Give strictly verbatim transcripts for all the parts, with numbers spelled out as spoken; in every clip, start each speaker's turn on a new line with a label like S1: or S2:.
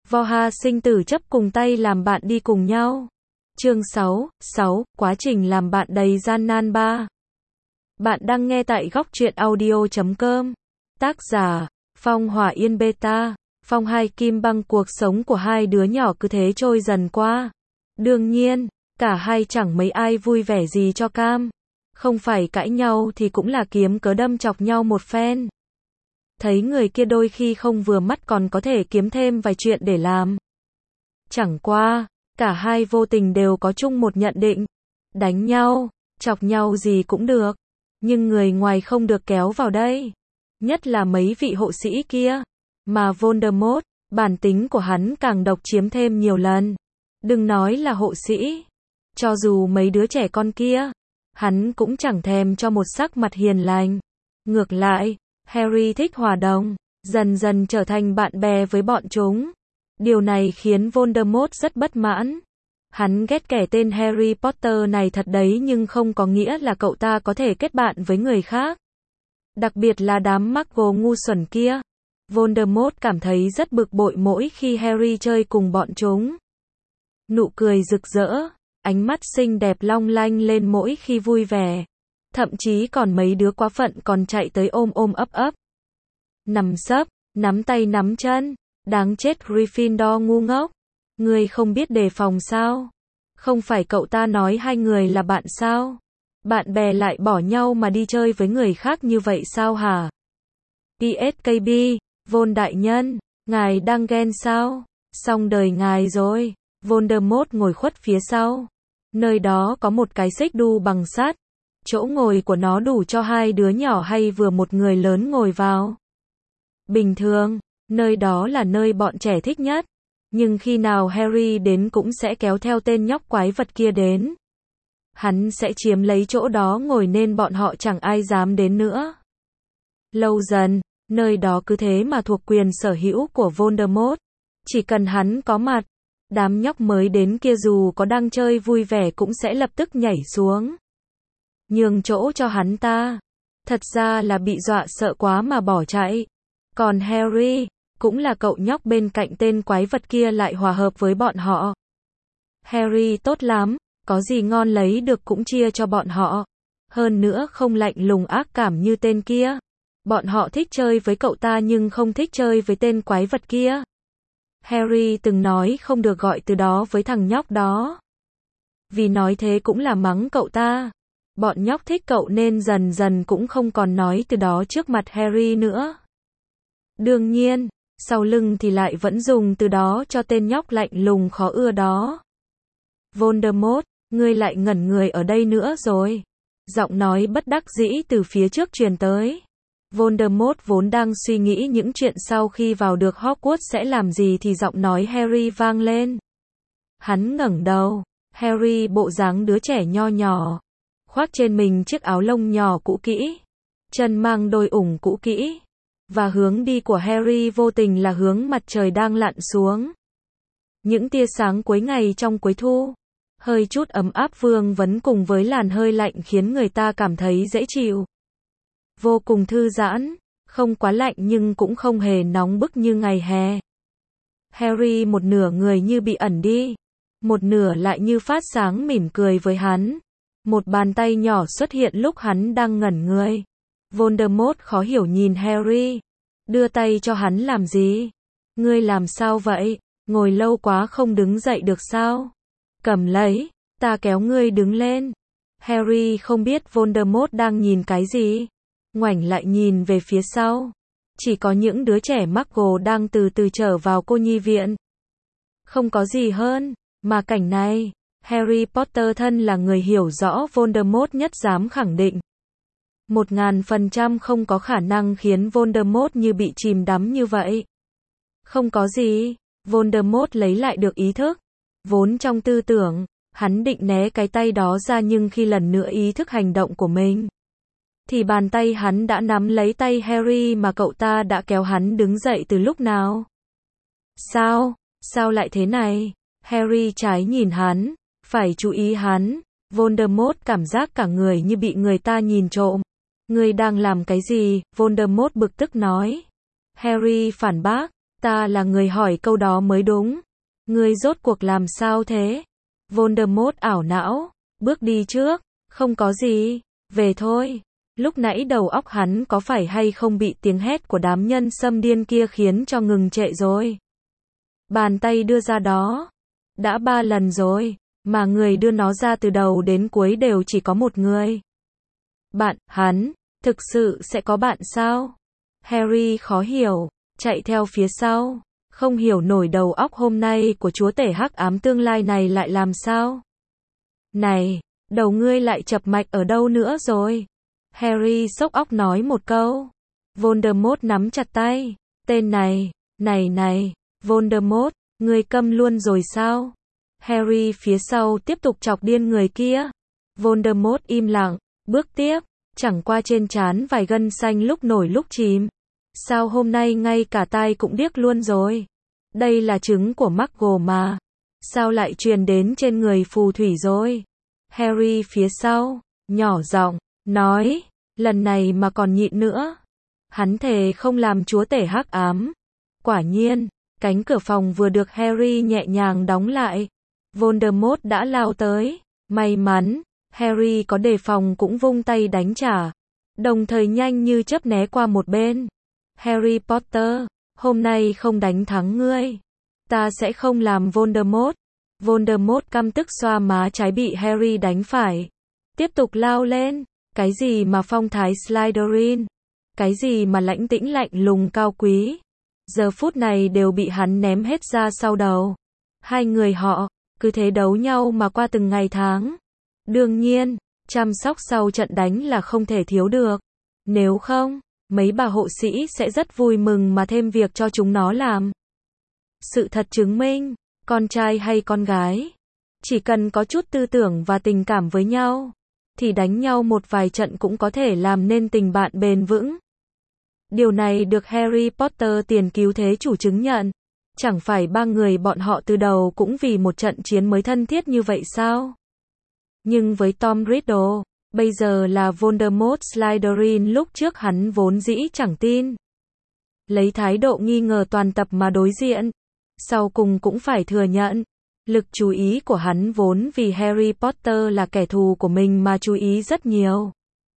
S1: Voha sinh tử chấp cùng tay làm bạn đi cùng nhau. Chương sáu, sáu, quá trình làm bạn đầy gian nan ba. Bạn đang nghe tại góc truyện audio chấm com. Tác giả, Phong Hỏa Yên Beta. Phong Hai Kim Băng. Cuộc sống của hai đứa nhỏ cứ thế trôi dần qua. Đương nhiên, cả hai chẳng mấy ai vui vẻ gì cho cam. Không phải cãi nhau thì cũng là kiếm cớ đâm chọc nhau một phen. Thấy người kia đôi khi không vừa mắt còn có thể kiếm thêm vài chuyện để làm. Chẳng qua, cả hai vô tình đều có chung một nhận định. Đánh nhau, chọc nhau gì cũng được. Nhưng người ngoài không được kéo vào đây. Nhất là mấy vị hộ sĩ kia. Mà Voldemort, bản tính của hắn càng độc chiếm thêm nhiều lần. Đừng nói là hộ sĩ. Cho dù mấy đứa trẻ con kia, hắn cũng chẳng thèm cho một sắc mặt hiền lành. Ngược lại, Harry thích hòa đồng, dần dần trở thành bạn bè với bọn chúng. Điều này khiến Voldemort rất bất mãn. Hắn ghét kẻ tên Harry Potter này thật đấy, nhưng không có nghĩa là cậu ta có thể kết bạn với người khác. Đặc biệt là đám Muggle ngu xuẩn kia. Voldemort cảm thấy rất bực bội mỗi khi Harry chơi cùng bọn chúng. Nụ cười rực rỡ, ánh mắt xinh đẹp long lanh lên mỗi khi vui vẻ. Thậm chí còn mấy đứa quá phận còn chạy tới ôm ôm ấp ấp. Nằm sấp, nắm tay nắm chân. Đáng chết Gryffindor ngu ngốc. Ngươi không biết đề phòng sao? Không phải cậu ta nói hai người là bạn sao? Bạn bè lại bỏ nhau mà đi chơi với người khác như vậy sao hả? pê ét ca bê, Von đại nhân, ngài đang ghen sao? Xong đời ngài rồi. Voldemort ngồi khuất phía sau. Nơi đó có một cái xích đu bằng sắt. Chỗ ngồi của nó đủ cho hai đứa nhỏ hay vừa một người lớn ngồi vào. Bình thường, nơi đó là nơi bọn trẻ thích nhất. Nhưng khi nào Harry đến cũng sẽ kéo theo tên nhóc quái vật kia đến. Hắn sẽ chiếm lấy chỗ đó ngồi nên bọn họ chẳng ai dám đến nữa. Lâu dần, nơi đó cứ thế mà thuộc quyền sở hữu của Voldemort. Chỉ cần hắn có mặt, đám nhóc mới đến kia dù có đang chơi vui vẻ cũng sẽ lập tức nhảy xuống. Nhường chỗ cho hắn ta. Thật ra là bị dọa sợ quá mà bỏ chạy. Còn Harry, cũng là cậu nhóc bên cạnh tên quái vật kia lại hòa hợp với bọn họ. Harry tốt lắm, có gì ngon lấy được cũng chia cho bọn họ. Hơn nữa không lạnh lùng ác cảm như tên kia. Bọn họ thích chơi với cậu ta nhưng không thích chơi với tên quái vật kia. Harry từng nói không được gọi từ đó với thằng nhóc đó. Vì nói thế cũng là mắng cậu ta. Bọn nhóc thích cậu nên dần dần cũng không còn nói từ đó trước mặt Harry nữa. Đương nhiên, sau lưng thì lại vẫn dùng từ đó cho tên nhóc lạnh lùng khó ưa đó. Voldemort, ngươi lại ngẩn người ở đây nữa rồi. Giọng nói bất đắc dĩ từ phía trước truyền tới. Voldemort vốn đang suy nghĩ những chuyện sau khi vào được Hogwarts sẽ làm gì thì giọng nói Harry vang lên. Hắn ngẩng đầu. Harry bộ dáng đứa trẻ nho nhỏ. Khoác trên mình chiếc áo lông nhỏ cũ kỹ. Chân mang đôi ủng cũ kỹ. Và hướng đi của Harry vô tình là hướng mặt trời đang lặn xuống. Những tia sáng cuối ngày trong cuối thu. Hơi chút ấm áp vương vấn cùng với làn hơi lạnh khiến người ta cảm thấy dễ chịu. Vô cùng thư giãn, không quá lạnh nhưng cũng không hề nóng bức như ngày hè. Harry một nửa người như bị ẩn đi. Một nửa lại như phát sáng mỉm cười với hắn. Một bàn tay nhỏ xuất hiện lúc hắn đang ngẩn người. Voldemort khó hiểu nhìn Harry. Đưa tay cho hắn làm gì? Ngươi làm sao vậy? Ngồi lâu quá không đứng dậy được sao? Cầm lấy, ta kéo ngươi đứng lên. Harry không biết Voldemort đang nhìn cái gì. Ngoảnh lại nhìn về phía sau. Chỉ có những đứa trẻ Muggle đang từ từ trở vào cô nhi viện. Không có gì hơn, mà cảnh này, Harry Potter thân là người hiểu rõ Voldemort nhất dám khẳng định. Một ngàn phần trăm không có khả năng khiến Voldemort như bị chìm đắm như vậy. Không có gì, Voldemort lấy lại được ý thức. Vốn trong tư tưởng, hắn định né cái tay đó ra nhưng khi lần nữa ý thức hành động của mình. Thì bàn tay hắn đã nắm lấy tay Harry mà cậu ta đã kéo hắn đứng dậy từ lúc nào. Sao? Sao lại thế này? Harry trái nhìn hắn, phải chú ý hắn. Voldemort cảm giác cả người như bị người ta nhìn trộm. Ngươi đang làm cái gì? Voldemort bực tức nói. Harry phản bác, Ta là người hỏi câu đó mới đúng. Ngươi rốt cuộc làm sao thế? Voldemort ảo não, bước đi trước, không có gì, về thôi. Lúc nãy đầu óc hắn có phải hay không bị tiếng hét của đám nhân xâm điên kia khiến cho ngừng trệ rồi. Bàn tay đưa ra đó. Đã ba lần rồi, mà người đưa nó ra từ đầu đến cuối đều chỉ có một người. Bạn, hắn, thực sự sẽ có bạn sao? Harry khó hiểu, chạy theo phía sau, không hiểu nổi đầu óc hôm nay của chúa tể hắc ám tương lai này lại làm sao. Này, đầu ngươi lại chập mạch ở đâu nữa rồi? Harry sốc óc nói một câu. Voldemort nắm chặt tay. Tên này, này này, Voldemort, ngươi câm luôn rồi sao? Harry phía sau tiếp tục chọc điên người kia. Voldemort im lặng, bước tiếp, chẳng qua trên trán vài gân xanh lúc nổi lúc chìm. Sao hôm nay ngay cả tai cũng điếc luôn rồi? Đây là chứng của McGonagall mà. Sao lại truyền đến trên người phù thủy rồi? Harry phía sau, nhỏ giọng, nói, lần này mà còn nhịn nữa. Hắn thề không làm chúa tể hắc ám. Quả nhiên, cánh cửa phòng vừa được Harry nhẹ nhàng đóng lại. Voldemort đã lao tới. May mắn, Harry có đề phòng cũng vung tay đánh trả. Đồng thời nhanh như chớp né qua một bên. Harry Potter, hôm nay không đánh thắng ngươi. Ta sẽ không làm Voldemort. Voldemort căm tức xoa má trái bị Harry đánh phải. Tiếp tục lao lên. Cái gì mà phong thái Slytherin? Cái gì mà lãnh tĩnh lạnh lùng cao quý? Giờ phút này đều bị hắn ném hết ra sau đầu. Hai người họ, cứ thế đấu nhau mà qua từng ngày tháng. Đương nhiên, chăm sóc sau trận đánh là không thể thiếu được. Nếu không, mấy bà hộ sĩ sẽ rất vui mừng mà thêm việc cho chúng nó làm. Sự thật chứng minh, con trai hay con gái, chỉ cần có chút tư tưởng và tình cảm với nhau, thì đánh nhau một vài trận cũng có thể làm nên tình bạn bền vững. Điều này được Harry Potter tiền cứu thế chủ chứng nhận. Chẳng phải ba người bọn họ từ đầu cũng vì một trận chiến mới thân thiết như vậy sao? Nhưng với Tom Riddle, bây giờ là Voldemort Slytherin, lúc trước hắn vốn dĩ chẳng tin. Lấy thái độ nghi ngờ toàn tập mà đối diện, sau cùng cũng phải thừa nhận. Lực chú ý của hắn vốn vì Harry Potter là kẻ thù của mình mà chú ý rất nhiều.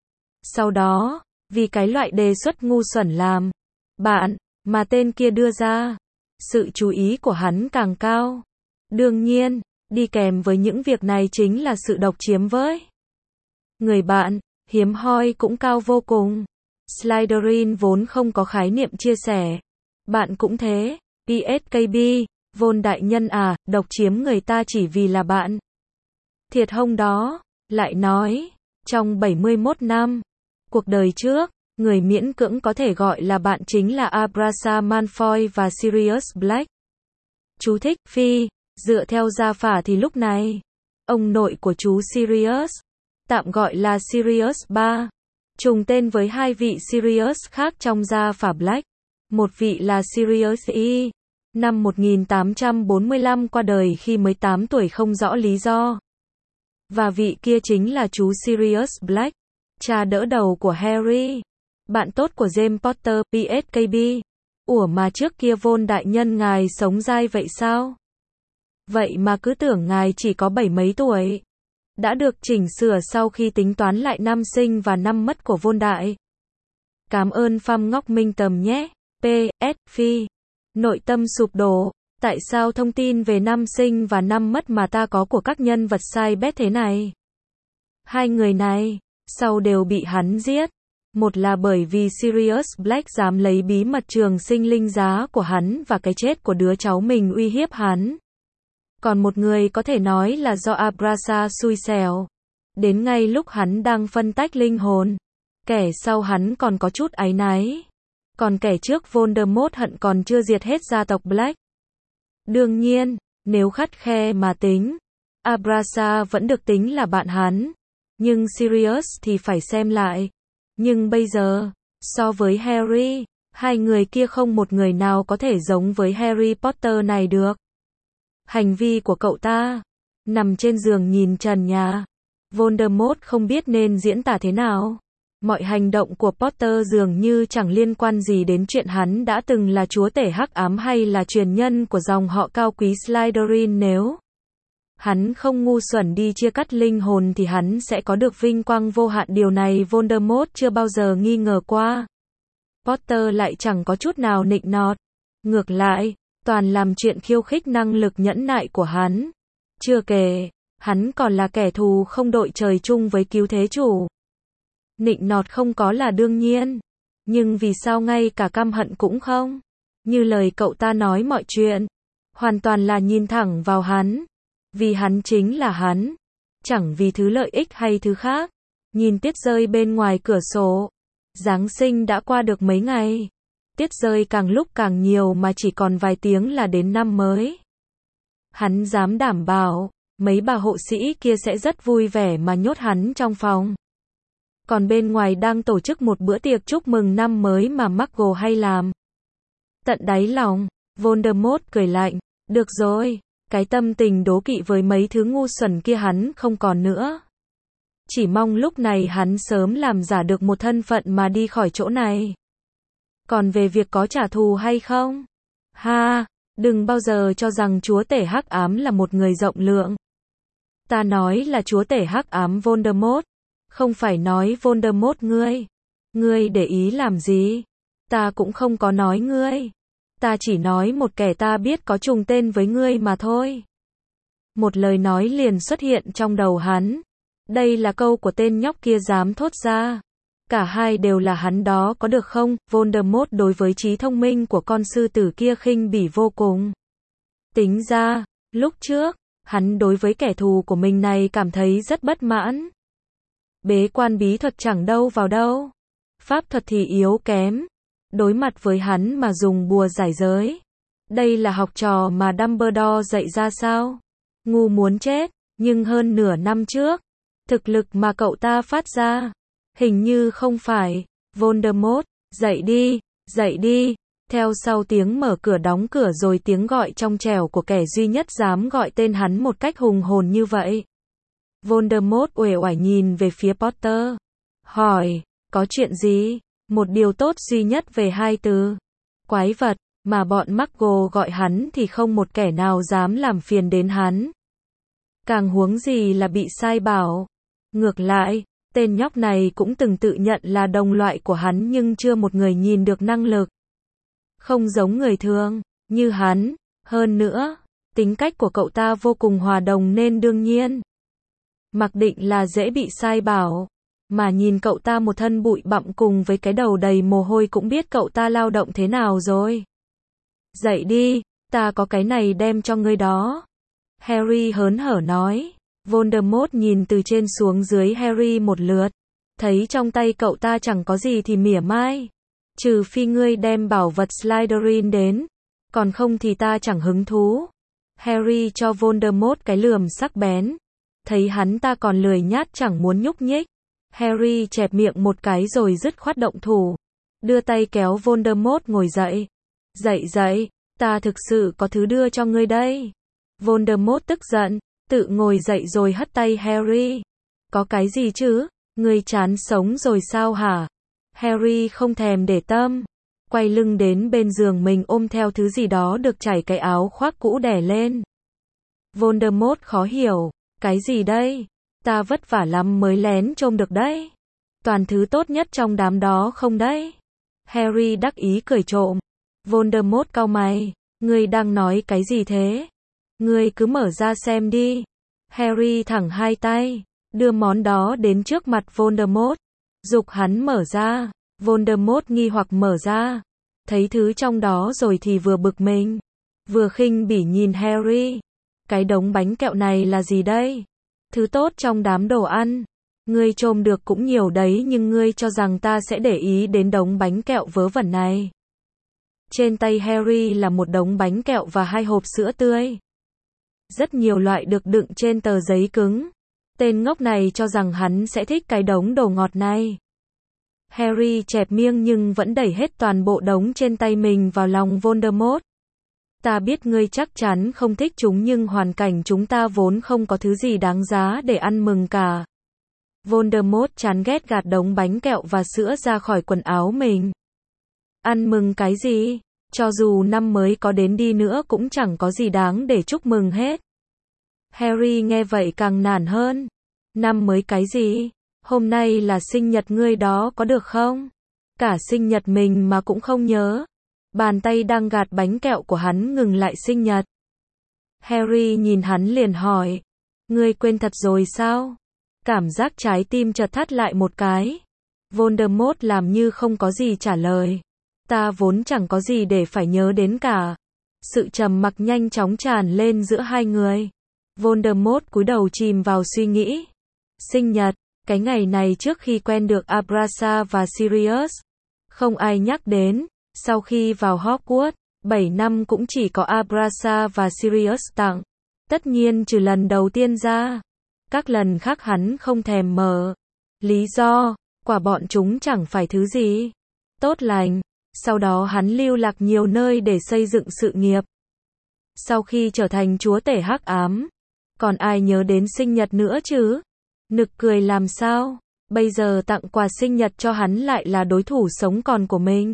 S1: Sau đó, vì cái loại đề xuất ngu xuẩn làm bạn mà tên kia đưa ra, sự chú ý của hắn càng cao. Đương nhiên, đi kèm với những việc này chính là sự độc chiếm với người bạn, hiếm hoi cũng cao vô cùng. Slytherin vốn không có khái niệm chia sẻ. Bạn cũng thế. pê ét ca bê, Von đại nhân à, độc chiếm người ta chỉ vì là bạn. Thiệt hông đó, lại nói, trong bảy mươi mốt năm, cuộc đời trước, người miễn cưỡng có thể gọi là bạn chính là Abrasa Malfoy và Sirius Black. Chú thích, phi, dựa theo gia phả thì lúc này, ông nội của chú Sirius, tạm gọi là Sirius ba, trùng tên với hai vị Sirius khác trong gia phả Black. Một vị là Sirius E, năm một nghìn tám trăm bốn mươi lăm qua đời khi mới tám tuổi không rõ lý do. Và vị kia chính là chú Sirius Black, cha đỡ đầu của Harry, bạn tốt của James Potter, pê ét ca bê. Ủa mà trước kia Von đại nhân ngài sống dai vậy sao? Vậy mà cứ tưởng ngài chỉ có bảy mấy tuổi. Đã được chỉnh sửa sau khi tính toán lại năm sinh và năm mất của Von đại. Cảm ơn Pham Ngọc Minh Tầm nhé. pê ét. Phi. Nội tâm sụp đổ. Tại sao thông tin về năm sinh và năm mất mà ta có của các nhân vật sai bét thế này? Hai người này, sau đều bị hắn giết. Một là bởi vì Sirius Black dám lấy bí mật trường sinh linh giá của hắn và cái chết của đứa cháu mình uy hiếp hắn. Còn một người có thể nói là do Abrasa xui xẻo. Đến ngay lúc hắn đang phân tách linh hồn, kẻ sau hắn còn có chút áy náy. Còn kẻ trước Voldemort hận còn chưa diệt hết gia tộc Black. Đương nhiên, nếu khắt khe mà tính, Abrasa vẫn được tính là bạn hắn. Nhưng Sirius thì phải xem lại. Nhưng bây giờ, so với Harry, hai người kia không một người nào có thể giống với Harry Potter này được. Hành vi của cậu ta, nằm trên giường nhìn trần nhà, Voldemort không biết nên diễn tả thế nào. Mọi hành động của Potter dường như chẳng liên quan gì đến chuyện hắn đã từng là chúa tể hắc ám hay là truyền nhân của dòng họ cao quý Slytherin. Nếu hắn không ngu xuẩn đi chia cắt linh hồn thì hắn sẽ có được vinh quang vô hạn, điều này Voldemort chưa bao giờ nghi ngờ qua. Potter lại chẳng có chút nào nịnh nọt. Ngược lại, toàn làm chuyện khiêu khích năng lực nhẫn nại của hắn. Chưa kể, hắn còn là kẻ thù không đội trời chung với cứu thế chủ. Nịnh nọt không có là đương nhiên. Nhưng vì sao ngay cả căm hận cũng không? Như lời cậu ta nói mọi chuyện. Hoàn toàn là nhìn thẳng vào hắn. Vì hắn chính là hắn. Chẳng vì thứ lợi ích hay thứ khác. Nhìn tuyết rơi bên ngoài cửa sổ. Giáng sinh đã qua được mấy ngày. Tuyết rơi càng lúc càng nhiều mà chỉ còn vài tiếng là đến năm mới. Hắn dám đảm bảo, mấy bà hộ sĩ kia sẽ rất vui vẻ mà nhốt hắn trong phòng. Còn bên ngoài đang tổ chức một bữa tiệc chúc mừng năm mới mà McGonagall hay làm. Tận đáy lòng, Voldemort cười lạnh. Được rồi, cái tâm tình đố kỵ với mấy thứ ngu xuẩn kia hắn không còn nữa. Chỉ mong lúc này hắn sớm làm giả được một thân phận mà đi khỏi chỗ này. Còn về việc có trả thù hay không? Ha, đừng bao giờ cho rằng chúa tể hắc ám là một người rộng lượng. Ta nói là chúa tể hắc ám Voldemort. Không phải nói Voldemort ngươi. Ngươi để ý làm gì? Ta cũng không có nói ngươi. Ta chỉ nói một kẻ ta biết có trùng tên với ngươi mà thôi. Một lời nói liền xuất hiện trong đầu hắn. Đây là câu của tên nhóc kia dám thốt ra. Cả hai đều là hắn đó có được không? Voldemort đối với trí thông minh của con sư tử kia khinh bỉ vô cùng. Tính ra, lúc trước, hắn đối với kẻ thù của mình này cảm thấy rất bất mãn. Bế quan bí thuật chẳng đâu vào đâu. Pháp thuật thì yếu kém. Đối mặt với hắn mà dùng bùa giải giới. Đây là học trò mà Dumbledore dạy ra sao? Ngu muốn chết, nhưng hơn nửa năm trước, thực lực mà cậu ta phát ra, hình như không phải. Voldemort, dậy đi, dậy đi. Theo sau tiếng mở cửa đóng cửa rồi tiếng gọi trong trẻo của kẻ duy nhất dám gọi tên hắn một cách hùng hồn như vậy. Voldemort uể oải nhìn về phía Potter. Hỏi, có chuyện gì? Một điều tốt duy nhất về hai từ. Quái vật, mà bọn McGonagall gọi hắn thì không một kẻ nào dám làm phiền đến hắn. Càng huống gì là bị sai bảo. Ngược lại, tên nhóc này cũng từng tự nhận là đồng loại của hắn nhưng chưa một người nhìn được năng lực. Không giống người thường, như hắn. Hơn nữa, tính cách của cậu ta vô cùng hòa đồng nên đương nhiên. Mặc định là dễ bị sai bảo. Mà nhìn cậu ta một thân bụi bặm cùng với cái đầu đầy mồ hôi cũng biết cậu ta lao động thế nào rồi. Dậy đi, ta có cái này đem cho ngươi đó. Harry hớn hở nói. Voldemort nhìn từ trên xuống dưới Harry một lượt. Thấy trong tay cậu ta chẳng có gì thì mỉa mai. Trừ phi ngươi đem bảo vật Slytherin đến. Còn không thì ta chẳng hứng thú. Harry cho Voldemort cái lườm sắc bén. Thấy hắn ta còn lười nhát chẳng muốn nhúc nhích. Harry chẹp miệng một cái rồi dứt khoát động thủ. Đưa tay kéo Voldemort ngồi dậy. Dậy dậy, ta thực sự có thứ đưa cho ngươi đây. Voldemort tức giận, tự ngồi dậy rồi hất tay Harry. Có cái gì chứ? Ngươi chán sống rồi sao hả? Harry không thèm để tâm. Quay lưng đến bên giường mình ôm theo thứ gì đó được trải cái áo khoác cũ đè lên. Voldemort khó hiểu. Cái gì đây? Ta vất vả lắm mới lén trông được đấy. Toàn thứ tốt nhất trong đám đó không đấy? Harry đắc ý cười trộm. Voldemort cau mày. Ngươi đang nói cái gì thế? Ngươi cứ mở ra xem đi. Harry thẳng hai tay, đưa món đó đến trước mặt Voldemort. Giục hắn mở ra. Voldemort nghi hoặc mở ra. Thấy thứ trong đó rồi thì vừa bực mình, vừa khinh bỉ nhìn Harry. Cái đống bánh kẹo này là gì đây? Thứ tốt trong đám đồ ăn. Ngươi trôm được cũng nhiều đấy nhưng ngươi cho rằng ta sẽ để ý đến đống bánh kẹo vớ vẩn này. Trên tay Harry là một đống bánh kẹo và hai hộp sữa tươi. Rất nhiều loại được đựng trên tờ giấy cứng. Tên ngốc này cho rằng hắn sẽ thích cái đống đồ ngọt này. Harry chẹp miệng nhưng vẫn đẩy hết toàn bộ đống trên tay mình vào lòng Voldemort. Ta biết ngươi chắc chắn không thích chúng nhưng hoàn cảnh chúng ta vốn không có thứ gì đáng giá để ăn mừng cả. Voldemort chán ghét gạt đống bánh kẹo và sữa ra khỏi quần áo mình. Ăn mừng cái gì? Cho dù năm mới có đến đi nữa cũng chẳng có gì đáng để chúc mừng hết. Harry nghe vậy càng nản hơn. Năm mới cái gì? Hôm nay là sinh nhật ngươi đó có được không? Cả sinh nhật mình mà cũng không nhớ. Bàn tay đang gạt bánh kẹo của hắn ngừng lại sinh nhật. Harry nhìn hắn liền hỏi. Ngươi quên thật rồi sao? Cảm giác trái tim chợt thắt lại một cái. Voldemort làm như không có gì trả lời. Ta vốn chẳng có gì để phải nhớ đến cả. Sự trầm mặc nhanh chóng tràn lên giữa hai người. Voldemort cúi đầu chìm vào suy nghĩ. Sinh nhật, cái ngày này trước khi quen được Abrasa và Sirius, không ai nhắc đến. Sau khi vào Hogwarts, bảy năm cũng chỉ có Abrasa và Sirius tặng. Tất nhiên trừ lần đầu tiên ra. Các lần khác hắn không thèm mở. Lý do, quả bọn chúng chẳng phải thứ gì tốt lành. Sau đó hắn lưu lạc nhiều nơi để xây dựng sự nghiệp. Sau khi trở thành chúa tể hắc ám, còn ai nhớ đến sinh nhật nữa chứ? Nực cười làm sao? Bây giờ tặng quà sinh nhật cho hắn lại là đối thủ sống còn của mình.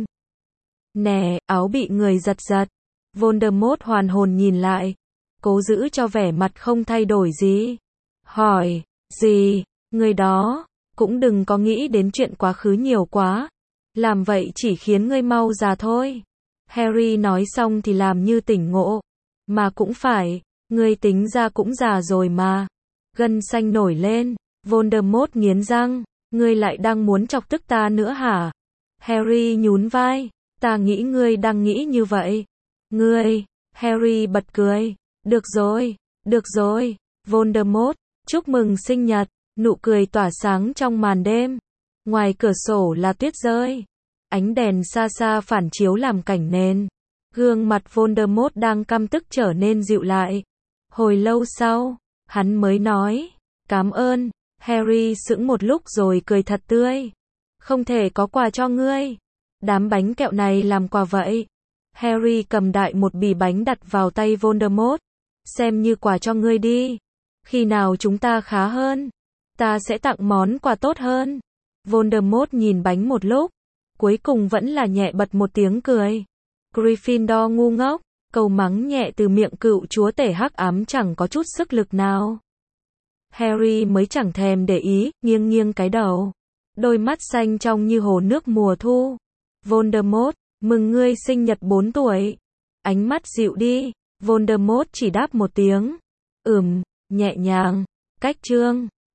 S1: Nè, áo bị người giật giật. Voldemort hoàn hồn nhìn lại, cố giữ cho vẻ mặt không thay đổi gì. Hỏi, gì? Người đó, cũng đừng có nghĩ đến chuyện quá khứ nhiều quá. Làm vậy chỉ khiến ngươi mau già thôi. Harry nói xong thì làm như tỉnh ngộ. Mà cũng phải, ngươi tính ra cũng già rồi mà. Gân xanh nổi lên, Voldemort nghiến răng. Ngươi lại đang muốn chọc tức ta nữa hả? Harry nhún vai. Ta nghĩ ngươi đang nghĩ như vậy. Ngươi, Harry bật cười. Được rồi, được rồi, Voldemort, chúc mừng sinh nhật. Nụ cười tỏa sáng trong màn đêm. Ngoài cửa sổ là tuyết rơi. Ánh đèn xa xa phản chiếu làm cảnh nền. Gương mặt Voldemort đang căm tức trở nên dịu lại. Hồi lâu sau, hắn mới nói, cảm ơn. Harry sững một lúc rồi cười thật tươi. Không thể có quà cho ngươi. Đám bánh kẹo này làm quà vậy. Harry cầm đại một bì bánh đặt vào tay Voldemort. Xem như quà cho ngươi đi. Khi nào chúng ta khá hơn, ta sẽ tặng món quà tốt hơn. Voldemort nhìn bánh một lúc, cuối cùng vẫn là nhẹ bật một tiếng cười. Gryffindor ngu ngốc, câu mắng nhẹ từ miệng cựu chúa tể hắc ám chẳng có chút sức lực nào. Harry mới chẳng thèm để ý, nghiêng nghiêng cái đầu. Đôi mắt xanh trong như hồ nước mùa thu. Voldemort, mừng ngươi sinh nhật bốn tuổi. Ánh mắt dịu đi, Voldemort chỉ đáp một tiếng. Ừm, nhẹ nhàng, cách chương.